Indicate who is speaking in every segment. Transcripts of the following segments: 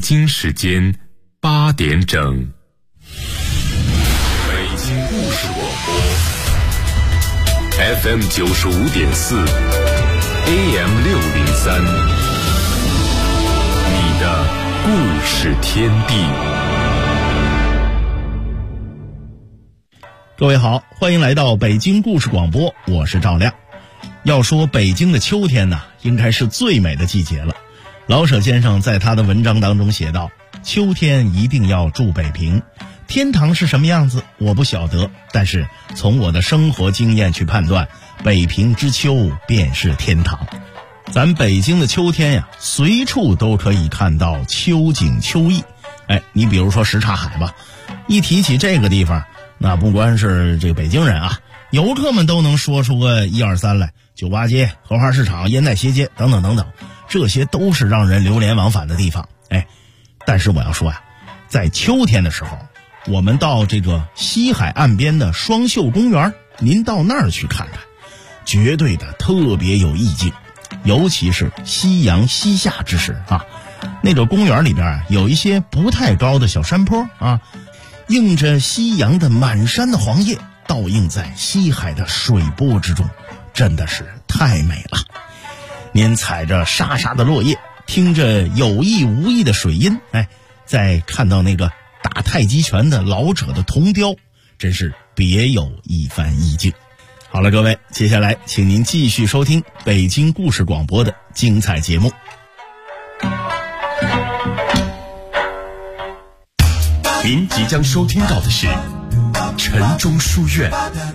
Speaker 1: 京时间8点整。北京故事广播 FM 95.4 AM 603，你的故事天地。
Speaker 2: 各位好，欢迎来到北京故事广播，我是赵亮。要说北京的秋天呢，应该是最美的季节了。老舍先生在他的文章当中写道，秋天一定要住北平，天堂是什么样子我不晓得，但是从我的生活经验去判断，北平之秋便是天堂。咱北京的秋天呀，随处都可以看到秋景秋意。你比如说什刹海吧，一提起这个地方，那不光是这个北京人啊，游客们都能说出个1、2、3来，酒吧街、荷花市场、烟袋斜街等等等等，这些都是让人流连忘返的地方。但是我要说呀，在秋天的时候，我们到这个西海岸边的双秀公园，您到那儿去看看，绝对的特别有意境。尤其是夕阳西下之时啊，那个公园里边有一些不太高的小山坡啊，映着夕阳的满山的黄叶，倒映在西海的水波之中，真的是太美了。您踩着沙沙的落叶，听着有意无意的水音，再看到那个打太极拳的老者的铜雕，真是别有一番意境。好了，各位，接下来请您继续收听北京故事广播的精彩节目。
Speaker 1: 您即将收听到的是城中书院。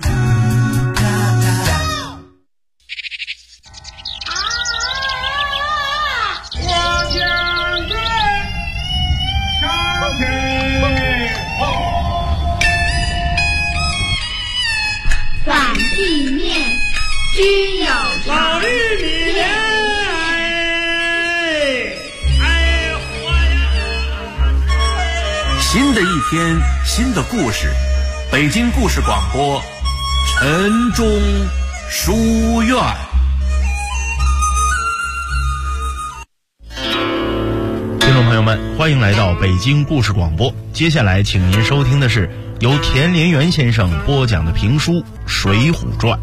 Speaker 3: 反地面须有
Speaker 4: 老绿米莲，
Speaker 5: 新的一天，新的故事，北京故事广播，城中书院。
Speaker 2: 听众朋友们，欢迎来到北京故事广播。接下来请您收听的是由田连元先生播讲的评书《水浒传》。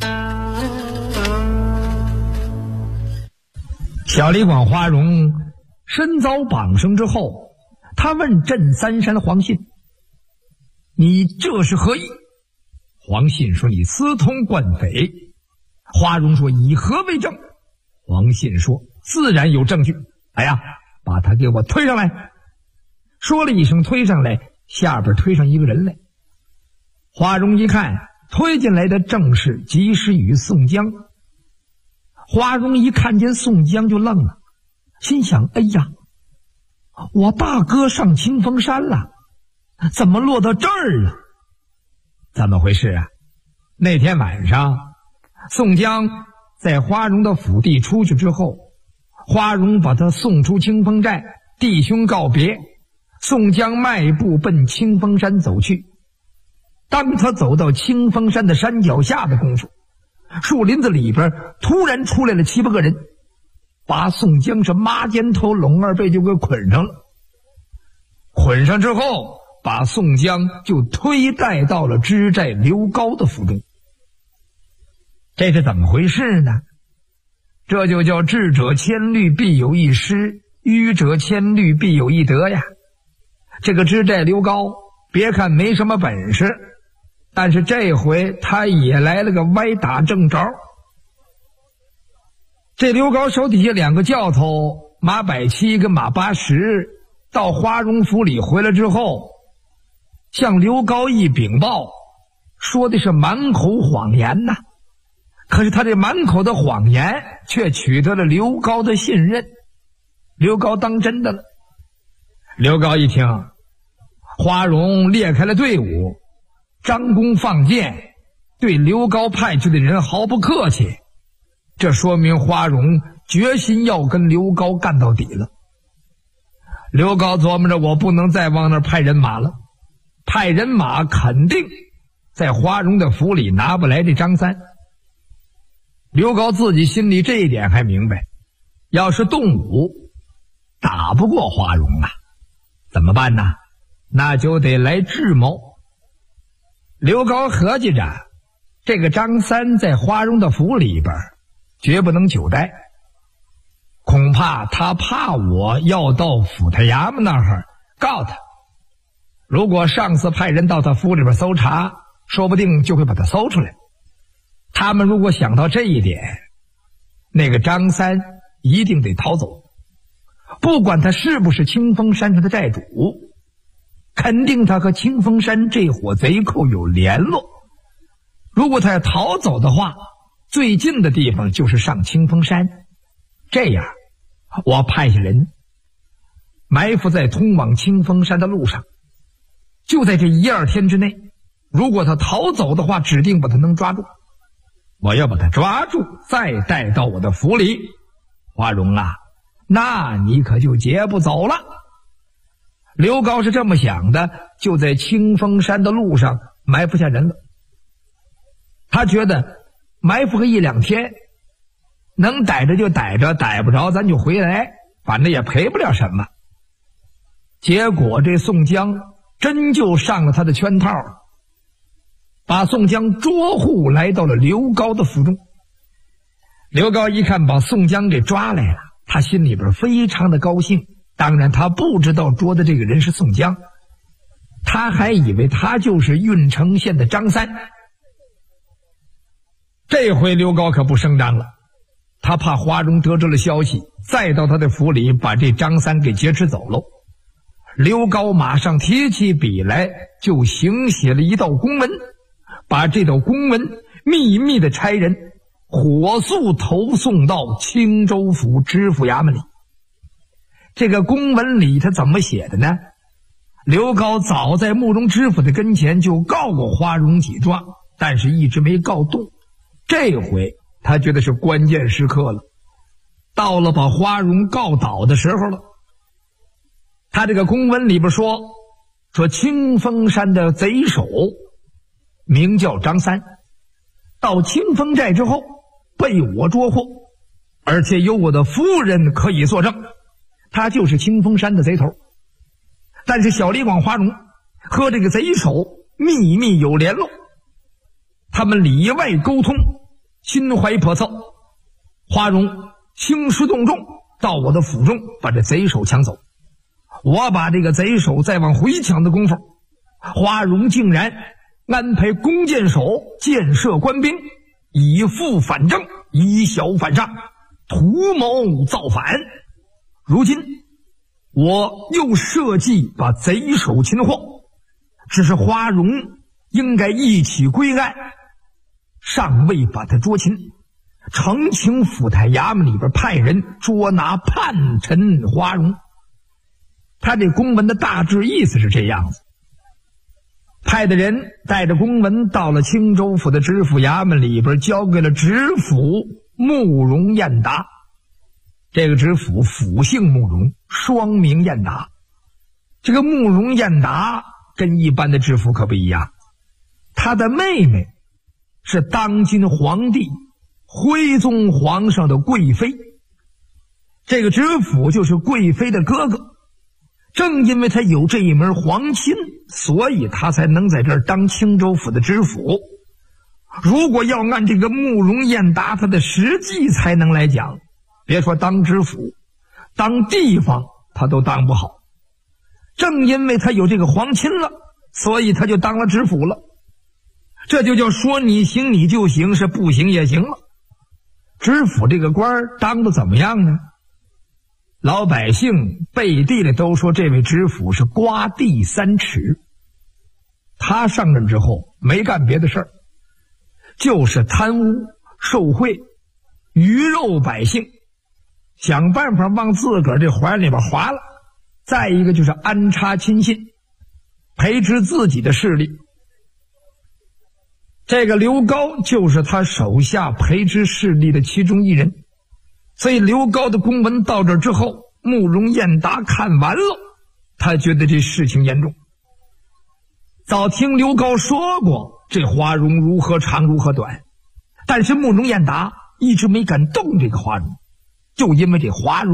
Speaker 6: 小李广花荣身遭绑绳之后，他问镇三山黄信：“你这是何意？”黄信说：“你私通惯匪。”花荣说：“以何为证？”黄信说：“自然有证据。把他给我推上来。”说了一声推上来，下边推上一个人来。花荣一看，推进来的正是及时雨宋江。花荣一看见宋江就愣了，心想：我大哥上清风山了，怎么落到这儿了？怎么回事啊？那天晚上，宋江在花荣的府邸出去之后，花荣把他送出清风寨，弟兄告别，宋江迈步奔清风山走去。当他走到清风山的山脚下的功夫，树林子里边突然出来了7、8个人，把宋江是抹肩头拢二背就给捆上了。捆上之后，把宋江就推带到了知寨刘高的府中。这是怎么回事呢？这就叫智者千虑必有一失，愚者千虑必有一得呀。这个知寨刘高别看没什么本事，但是这回他也来了个歪打正着。这刘高手底下2个教头马百七跟马八十到花荣府里回来之后，向刘高一禀报，说的是满口谎言呐。可是他这满口的谎言却取得了刘高的信任，刘高当真的了。刘高一听，花荣裂开了队伍，张弓放箭，对刘高派去的人毫不客气，这说明花荣决心要跟刘高干到底了。刘高琢磨着，我不能再往那儿派人马了，派人马肯定在花荣的府里拿不来这张三。刘高自己心里这一点还明白，要是动武， 打不过花荣啊，怎么办呢？那就得来智谋。刘高合计着，这个张三在花荣的府里边绝不能久待，恐怕他怕我要到府太衙门那儿告他。如果上司派人到他府里边搜查，说不定就会把他搜出来。他们如果想到这一点，那个张三一定得逃走，不管他是不是清风山上的寨主，肯定他和清风山这伙贼寇有联络。如果他要逃走的话，最近的地方就是上清风山。这样，我派下人埋伏在通往清风山的路上，就在这1、2天之内，如果他逃走的话，指定把他能抓住。我要把他抓住，再带到我的府里。花荣啊，那你可就劫不走了。刘高是这么想的，就在清风山的路上埋伏下人了。他觉得埋伏个1、2天，能逮着就逮着，逮不着咱就回来，反正也赔不了什么。结果这宋江真就上了他的圈套，把宋江捉护来到了刘高的府中。刘高一看把宋江给抓来了，他心里边非常的高兴。当然他不知道捉的这个人是宋江，他还以为他就是郓城县的张三。这回刘高可不声张了，他怕花荣得知了消息，再到他的府里把这张三给劫持走喽。刘高马上提起笔来，就行写了一道公文，把这道公文秘密的差人火速投送到青州府知府衙门里。这个公文里他怎么写的呢？刘高早在慕容知府的跟前就告过花荣几状，但是一直没告动。这回他觉得是关键时刻了，到了把花荣告倒的时候了。他这个公文里边说清风山的贼首名叫张三，到清风寨之后被我捉获，而且有我的夫人可以作证，他就是清风山的贼头。但是小李广花荣和这个贼首秘密有联络，他们里外沟通，心怀叵测。花荣兴师动众到我的府中把这贼首抢走，我把这个贼首再往回抢的功夫，花荣竟然安排弓箭手箭射官兵，以复反正，以小反上，图谋造反。如今我又设计把贼首擒获，只是花荣应该一起归案，尚未把他捉擒。澄清府台衙门里边派人捉拿叛臣花荣。他这公文的大致意思是这样子，派的人带着公文到了青州府的知府衙门里边，交给了知府慕容彦达。这个知府府姓慕容，双名彦达。这个慕容彦达跟一般的知府可不一样，他的妹妹是当今皇帝徽宗皇上的贵妃，这个知府就是贵妃的哥哥。正因为他有这一门皇亲，所以他才能在这儿当青州府的知府。如果要按这个慕容彦达他的实际才能来讲，别说当知府，当地方他都当不好。正因为他有这个皇亲了，所以他就当了知府了。这就叫说你行你就行，是不行也行了。知府这个官当得怎么样呢？老百姓背地里都说这位知府是刮地3尺。他上任之后没干别的事儿，就是贪污受贿，鱼肉百姓，想办法往自个儿这怀里边划了。再一个就是安插亲信，培植自己的势力。这个刘高就是他手下培植势力的其中一人。所以刘高的公文到这之后，慕容彦达看完了，他觉得这事情严重。早听刘高说过这花荣如何长如何短，但是慕容彦达一直没敢动这个花荣，就因为这花荣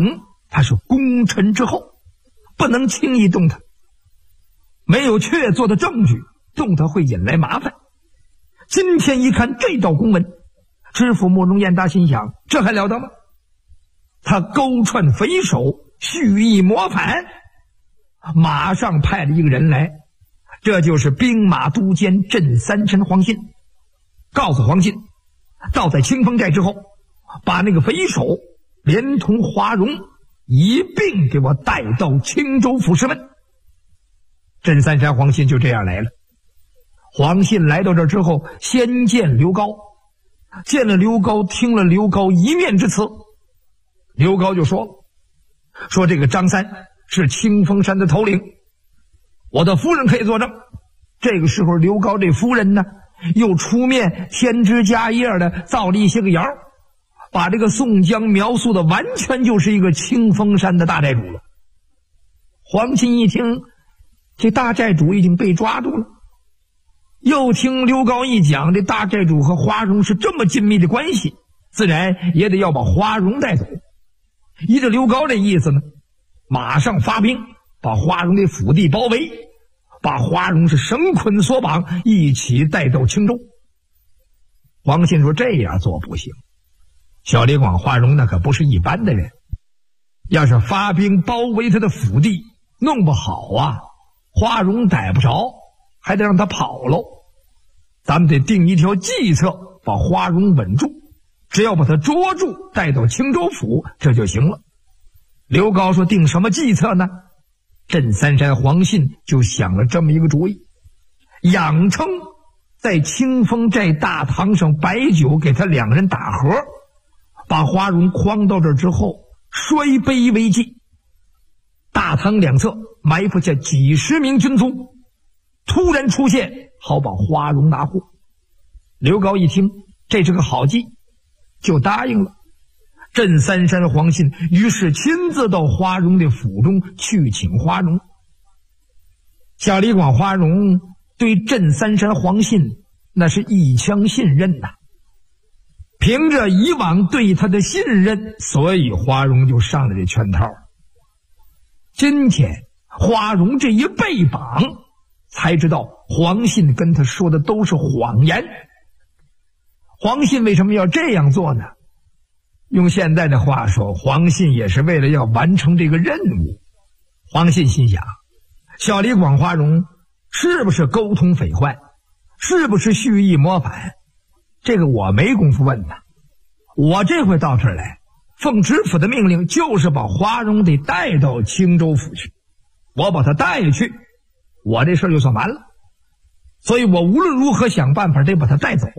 Speaker 6: 他是功臣之后，不能轻易动他，没有确凿的证据，动他会引来麻烦。今天一看这道公文，知府慕容彦达心想，这还了得吗？他勾串匪首，蓄意谋反，马上派了一个人来，这就是兵马都监镇三山黄信，告诉黄信，到在清风寨之后，把那个匪首连同花荣一并给我带到青州府审问。镇三山黄信就这样来了。黄信来到这之后，先见刘高，见了刘高，听了刘高一面之词，刘高就说这个张三是清风山的头领，我的夫人可以作证。这个时候刘高这夫人呢，又出面添枝加叶的造了一些个谣，把这个宋江描述的完全就是一个清风山的大寨主了。黄信一听，这大寨主已经被抓住了，又听刘高一讲，这大寨主和花荣是这么紧密的关系，自然也得要把花荣带走。依着刘高这意思呢，马上发兵把花荣的府邸包围，把花荣是绳捆索绑，一起带到青州。黄信说这样做不行，小李广花荣那可不是一般的人，要是发兵包围他的府邸，弄不好啊，花荣逮不着，还得让他跑喽。咱们得定一条计策，把花荣稳住，只要把他捉住，带到青州府，这就行了。刘高说定什么计策呢？镇三山黄信就想了这么一个主意，仰称在清风寨大堂上摆酒，给他两人打和，把花荣诓到这之后，摔杯为祭。大堂两侧埋伏下几十名军卒，突然出现，好把花荣拿获。刘高一听这是个好计，就答应了。镇三山黄信于是亲自到花荣的府中去请花荣。小李广花荣对镇三山黄信那是一腔信任呐，凭着以往对他的信任，所以花荣就上了这圈套。今天花荣这一被绑，才知道黄信跟他说的都是谎言。黄信为什么要这样做呢？用现在的话说，黄信也是为了要完成这个任务。黄信心想，小李广花荣是不是沟通匪患，是不是蓄意谋反，这个我没工夫问呐。我这回到这儿来，奉知府的命令，就是把花荣得带到青州府去。我把他带去，我这事儿就算完了。所以我无论如何想办法得把他带走。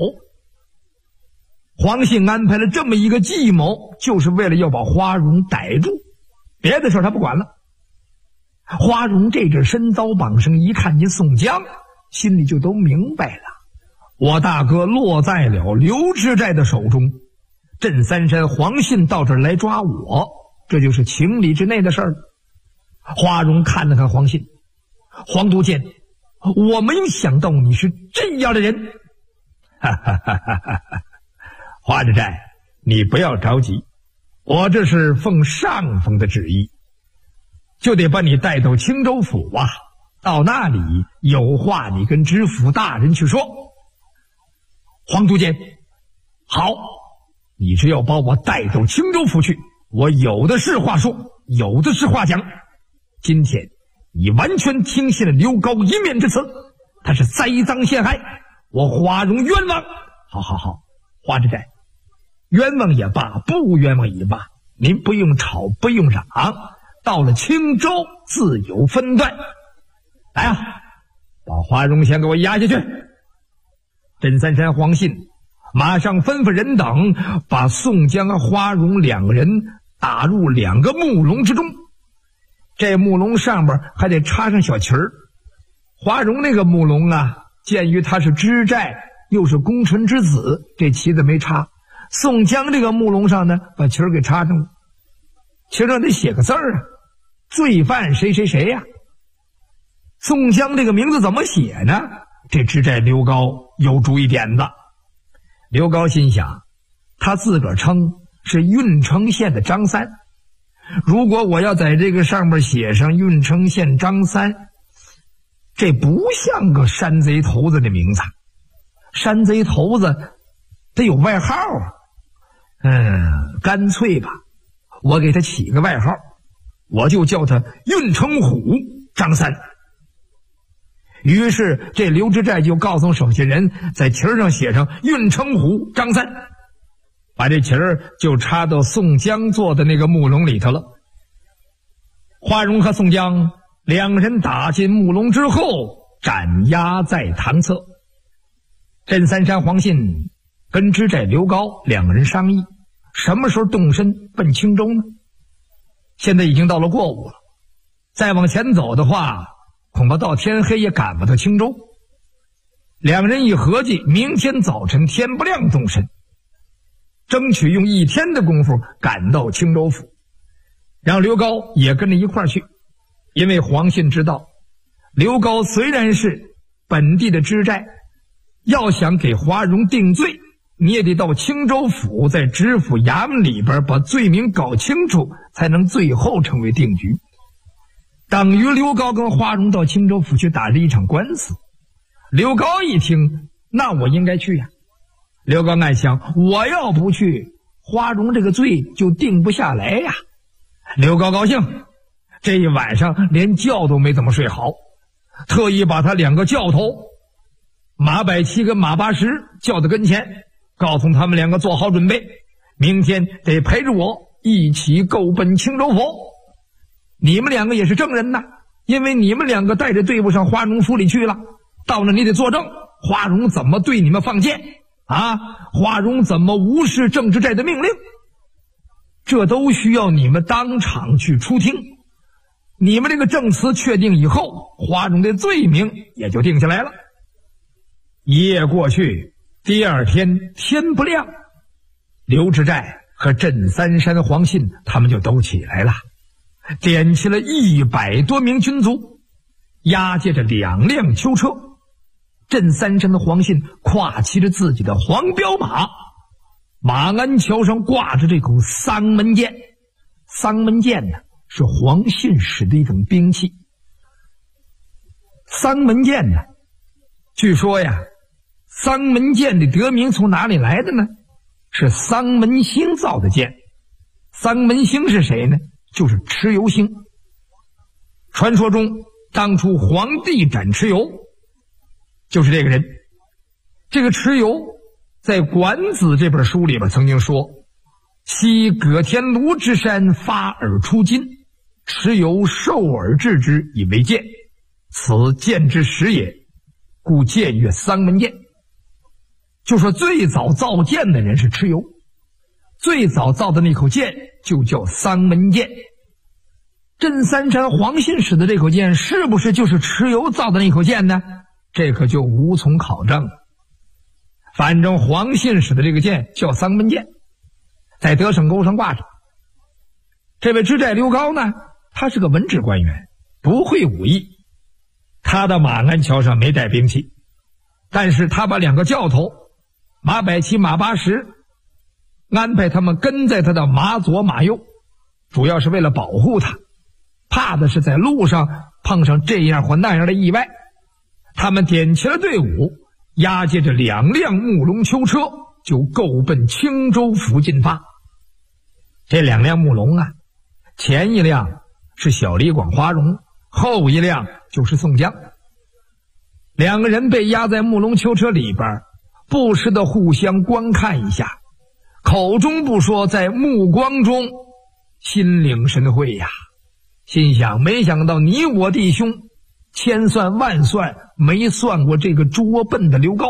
Speaker 6: 黄信安排了这么一个计谋，就是为了要把花荣逮住，别的事儿他不管了。花荣这阵身遭绑绳，一看见宋江，心里就都明白了，我大哥落在了刘知寨的手中，镇三山黄信到这儿来抓我，这就是情理之内的事儿。花荣看了看黄信，黄都监，我没有想到你是这样的人。哈哈哈哈哈哈！花知寨，你不要着急，我这是奉上峰的旨意，就得把你带到青州府啊，到那里有话你跟知府大人去说。黄都监，好，你只要把我带到青州府去，我有的是话说，有的是话讲。今天你完全听信了刘高一面之词，他是栽赃陷害，我花荣冤枉。好，花知寨，冤枉也罢，不冤枉也罢，您不用吵，不用嚷，到了青州自有分断。来啊，把花荣先给我押下去。镇三山黄信马上吩咐人等把宋江和花荣两个人打入两个木笼之中，这木笼上边还得插上小旗儿。花荣那个木笼啊，鉴于他是知寨又是功臣之子，这旗子没插。宋江这个木笼上呢，把旗儿给插上了，旗上得写个字儿啊，罪犯谁谁谁呀。宋江这个名字怎么写呢？这知寨刘高有主意点子。刘高心想，他自个儿称是郓城县的张三， 如果我要在这个上面写上郓城县张三，这不像个山贼头子的名字。山贼头子得有外号啊。干脆吧，我给他起个外号，我就叫他郓城虎张三。于是这刘知寨就告诉手下人，在旗儿上写上郓城虎张三，把这旗儿就插到宋江做的那个木笼里头了。花荣和宋江两人打进木笼之后，斩押在堂侧。镇三山黄信跟知寨刘高两个人商议，什么时候动身奔青州呢？现在已经到了过午了，再往前走的话，恐怕到天黑也赶不到青州。两人一合计，明天早晨天不亮动身，争取用一天的功夫赶到青州府，让刘高也跟着一块儿去。因为黄信知道，刘高虽然是本地的知寨，要想给花荣定罪，你也得到青州府，在知府衙门里边把罪名搞清楚，才能最后成为定局。等于刘高跟花荣到青州府去打了一场官司。刘高一听，那我应该去呀。刘高暗想，我要不去，花荣这个罪就定不下来呀。刘高高兴，这一晚上连觉都没怎么睡好，特意把他两个教头马百七跟马八十叫到跟前，告诉他们两个做好准备，明天得陪着我一起够奔青州府。你们两个也是证人呐，因为你们两个带着队伍上花荣府里去了，到了你得作证，花荣怎么对你们放箭啊？花荣怎么无视郑知寨的命令？这都需要你们当场去出庭。你们这个证词确定以后，花荣的罪名也就定下来了。一夜过去，第二天天不亮，刘知寨和镇三山黄信他们就都起来了，点起了100多名军卒，押解着2辆囚车。镇三山的黄信跨骑着自己的黄骠马，马鞍桥上挂着这口丧门剑。丧门剑呢，是黄信使的一种兵器。丧门剑呢，据说呀，丧门剑的得名从哪里来的呢？是丧门星造的剑。丧门星是谁呢？就是蚩尤星。传说中，当初皇帝斩蚩尤，就是这个人。这个蚩尤在《管子》这本书里边曾经说：“昔葛天庐之山发而出金，蚩尤受而制之以为剑，此剑之始也，故剑曰丧门剑。”就说最早造剑的人是蚩尤，最早造的那口剑就叫丧门剑。镇三山黄信使的这口剑是不是就是蚩尤造的那口剑呢？这可就无从考证了。反正黄信使的这个剑叫丧门剑，在德胜沟上挂着。这位知寨刘高呢，他是个文职官员，不会武艺，他的马鞍桥上没带兵器，但是他把2个教头马百七、马八十安排他们跟在他的马左马右，主要是为了保护他，怕的是在路上碰上这样或那样的意外。他们点起了队伍，押解着2辆木笼囚车，就够奔青州府进发。这2辆木笼啊，前一辆是小李广、花荣，后一辆就是宋江。2个人被押在木笼囚车里边，不时的互相观看一下，口中不说，在目光中心领神会呀。心想，没想到你我弟兄千算万算没算过这个拙笨的刘高。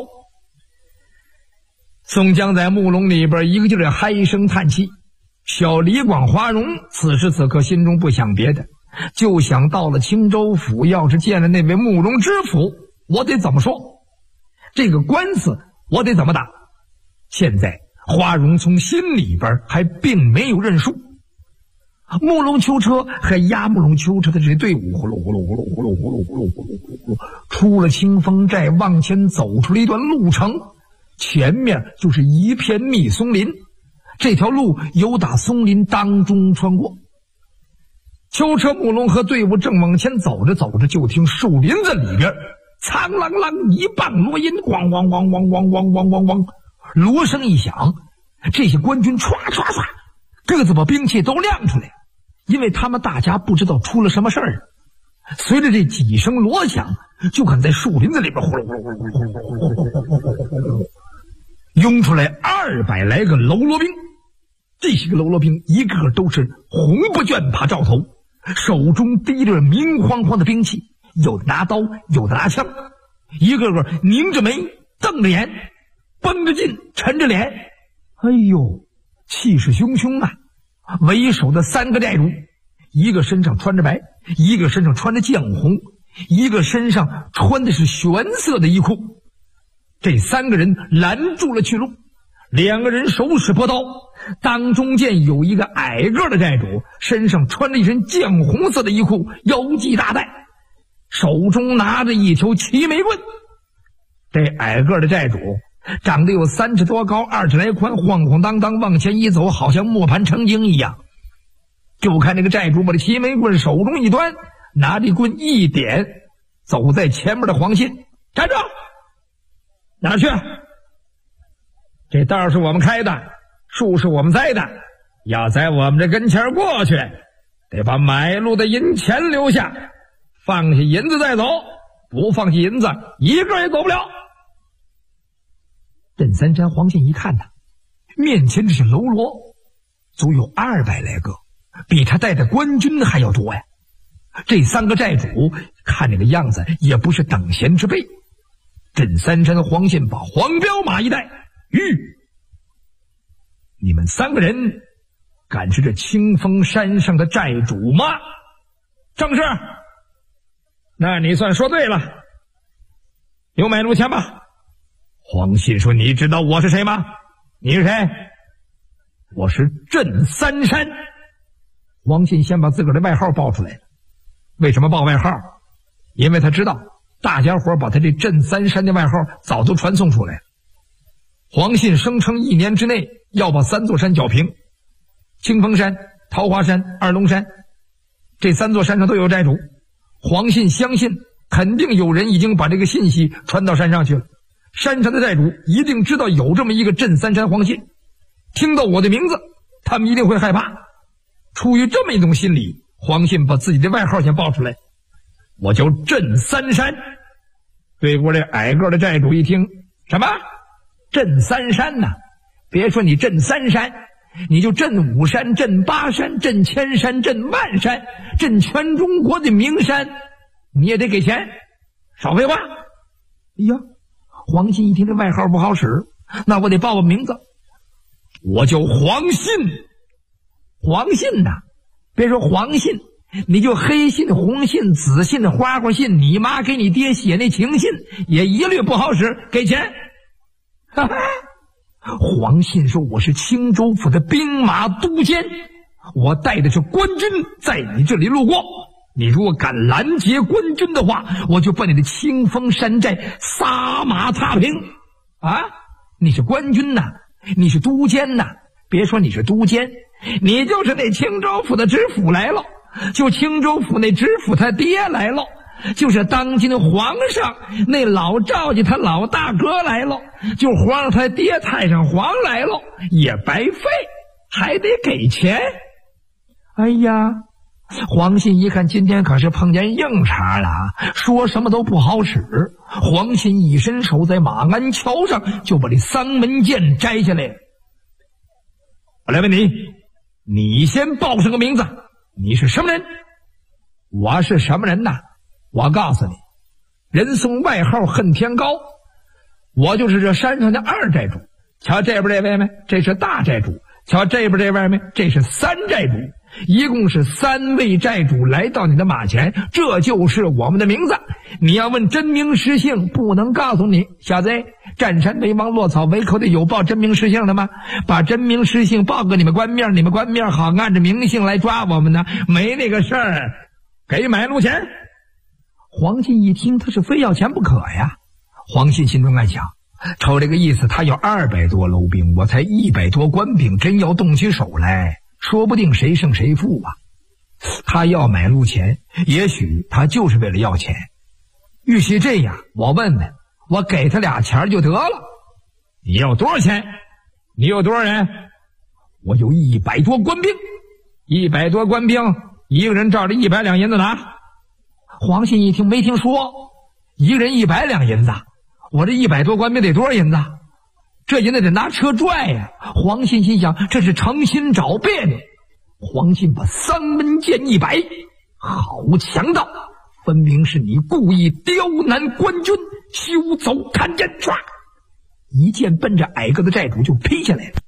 Speaker 6: 宋江在木笼里边一个劲儿嗨声叹气，小李广、花荣此时此刻心中不想别的，就想到了青州府，要是见了那位慕容知府，我得怎么说？这个官司我得怎么打？现在花荣从心里边还并没有认输。木笼囚车和押木笼囚车的这队伍呼噜呼噜呼噜呼噜呼噜呼噜呼噜呼噜出了清风寨，往前走出了一段路程，前面就是一片密松林，这条路由打松林当中穿过。 囚车木龙和队伍正往前走着走着，就听树林子里边苍啷啷一棒锣音，咣咣咣咣咣咣咣咣咣，锣声一响，这些官军唰唰唰，各自把兵器都亮出来，因为他们大家不知道出了什么事儿。随着这几声锣响，就看在树林子里边呼噜呼噜呼噜呼噜涌出来200来个喽啰兵。这些个喽啰兵一个个都是红不绢把罩头，手中提着明晃晃的兵器，有的拿刀，有的拿枪，一个个拧着眉，瞪着眼，绷着劲，沉着脸，哎呦，气势汹汹啊！为首的3个寨主，一个身上穿着白，一个身上穿着绛红，一个身上穿的是玄色的衣裤。这3个人拦住了去路，2个人手持波刀，当中间有一个矮个的寨主，身上穿着一身绛红色的衣裤，腰系大带，手中拿着一条齐眉棍。这矮个的寨主长得有3尺多高，2尺来宽，晃晃荡荡往前一走，好像磨盘成精一样。就看这个寨主把这齐眉棍手中一端，拿着棍一点，走在前面的黄信，站住！哪儿去？这道是我们开的，树是我们栽的，要在我们这跟前过去，得把买路的银钱留下，放下银子再走，不放下银子，一个也走不了。镇三山黄信一看呐，面前这是喽啰，足有200来个，比他带的官军还要多呀。这3个寨主看这个样子也不是等闲之辈。镇三山黄信把黄骠马一带，你们3个人敢是这清风山上的寨主吗？正是。那你算说对了，有买路钱吧？黄信说：你知道我是谁吗？你是谁？我是镇三山。黄信先把自个儿的外号报出来了。为什么报外号？因为他知道大家伙把他这镇三山的外号早都传送出来了。黄信声称1年之内要把3座山剿平，清风山、桃花山、二龙山，这3座山上都有寨主。黄信相信肯定有人已经把这个信息传到山上去了，山上的寨主一定知道有这么一个镇三山黄信，听到我的名字他们一定会害怕。出于这么一种心理，黄信把自己的外号先报出来，我叫镇三山。对过这矮个的寨主一听，什么镇三山呐？别说你镇三山，你就镇5山、镇8山、镇1000山、镇万山，镇全中国的名山，你也得给钱。少废话。哎呀，黄信一听这外号不好使，那我得报个名字，我叫黄信。黄信呐，别说黄信，你就黑信、红信、紫信、花花信，你妈给你爹写那情信也一律不好使，给钱。哈哈，黄信说：我是青州府的兵马都监，我带的是官军在你这里路过，你如果敢拦截官军的话，我就把你的清风山寨撒马踏平。啊，你是官军呐，你是都监呐，别说你是都监，你就是那青州府的知府来了，就青州府那知府他爹来了，就是当今的皇上那老赵家他老大哥来了，就皇上他爹太上皇来了，也白费，还得给钱。哎呀，黄信一看今天可是碰见硬茬了，说什么都不好使。黄信一伸手在马鞍桥上就把这丧门剑摘下来。我来问你，你先报上个名字，你是什么人？我是什么人呐？我告诉你，人送外号恨天高，我就是这山上的2寨主。瞧这边这位没？这是大寨主。瞧这边这位没？这是3寨主。一共是3位寨主来到你的马前，这就是我们的名字。你要问真名实姓，不能告诉你。小子，占山为王，落草为寇的有报真名实姓的吗？把真名实姓报给你们官面，你们官面好按着名姓来抓我们呢。没那个事儿，给买路钱。黄信一听他是非要钱不可呀。黄信心中暗想，瞅这个意思，他有200多楼兵，我才100多官兵，真要动起手来，说不定谁胜谁负啊。 他要买路钱，也许他就是为了要钱。与其这样，我问问，我给他俩钱就得了。你要多少钱？你有多少人？我有100多官兵，100多官兵，一个人照着100两银子拿。黄信一听没听说，一个人100两银子，我这100多官兵得多少银子？这银子得拿车拽呀！黄信心想，这是诚心找别扭。黄信把3文剑一摆，好强盗，分明是你故意刁难官军，休走看见！唰，一剑奔着矮个子寨主就劈下来了。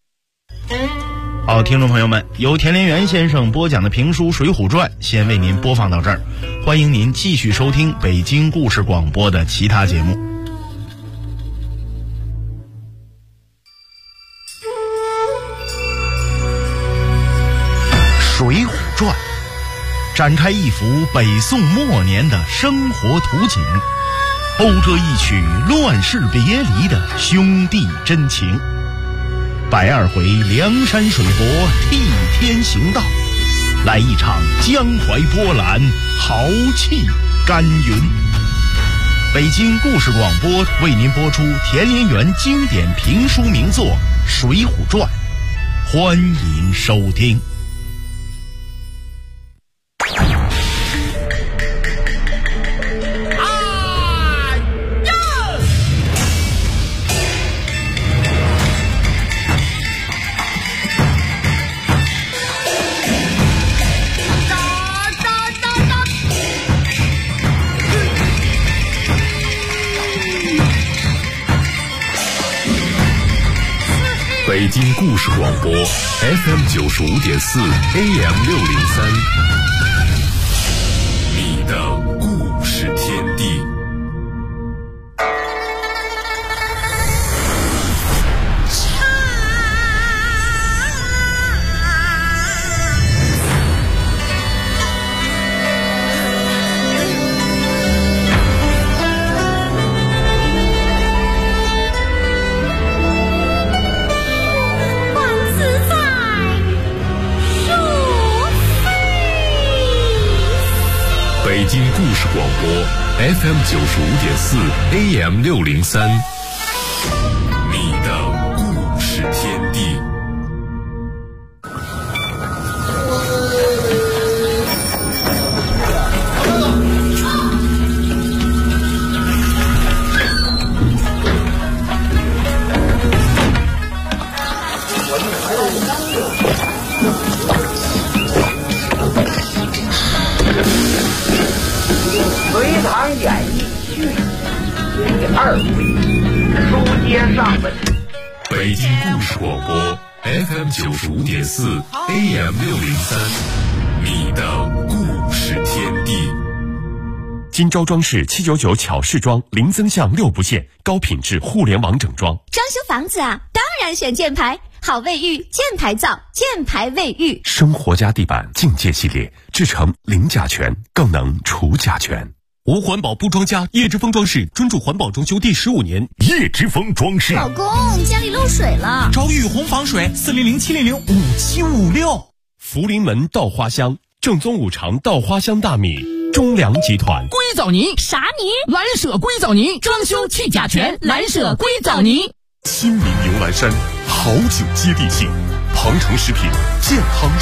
Speaker 2: 好，听众朋友们，由田连元先生播讲的评书《水浒传》先为您播放到这儿，欢迎您继续收听北京故事广播的其他节目。《水浒传》展开一幅北宋末年的生活图景，讴歌一曲乱世别离的兄弟真情。120回梁山水泊替天行道，来一场江淮波澜，豪气干云。北京故事广播为您播出田连元经典评书名作《水浒传》，欢迎收听。
Speaker 1: 北京故事广播 FM95.4 AM603， 你的故事天地。北京故事广播 FM95.4 AM603， 你的故事天地。
Speaker 7: 隋唐演义续第2回，书接上文。
Speaker 1: 北京故事广播 FM95.4 AM603， 你的故事天地。金招装饰799巧饰装，零增项6不限，高品质互联网整装。
Speaker 8: 装修房子啊，当然选箭牌，好卫浴，箭牌造，箭牌卫浴。
Speaker 1: 生活家地板境界系列，制成零甲醛，更能除甲醛。无环保不装家，叶之峰装饰专注环保装修第15年。叶之峰装饰。
Speaker 8: 老公，家里漏水了，
Speaker 9: 找雨虹防水，400-700-5756。
Speaker 1: 福临门稻花香，正宗五常稻花香大米，中粮集团。
Speaker 9: 硅藻泥
Speaker 8: 啥泥？
Speaker 9: 蓝舍硅藻泥，装修去甲醛，蓝舍硅藻泥。
Speaker 1: 亲民牛栏山，好酒接地气，鹏城食品健康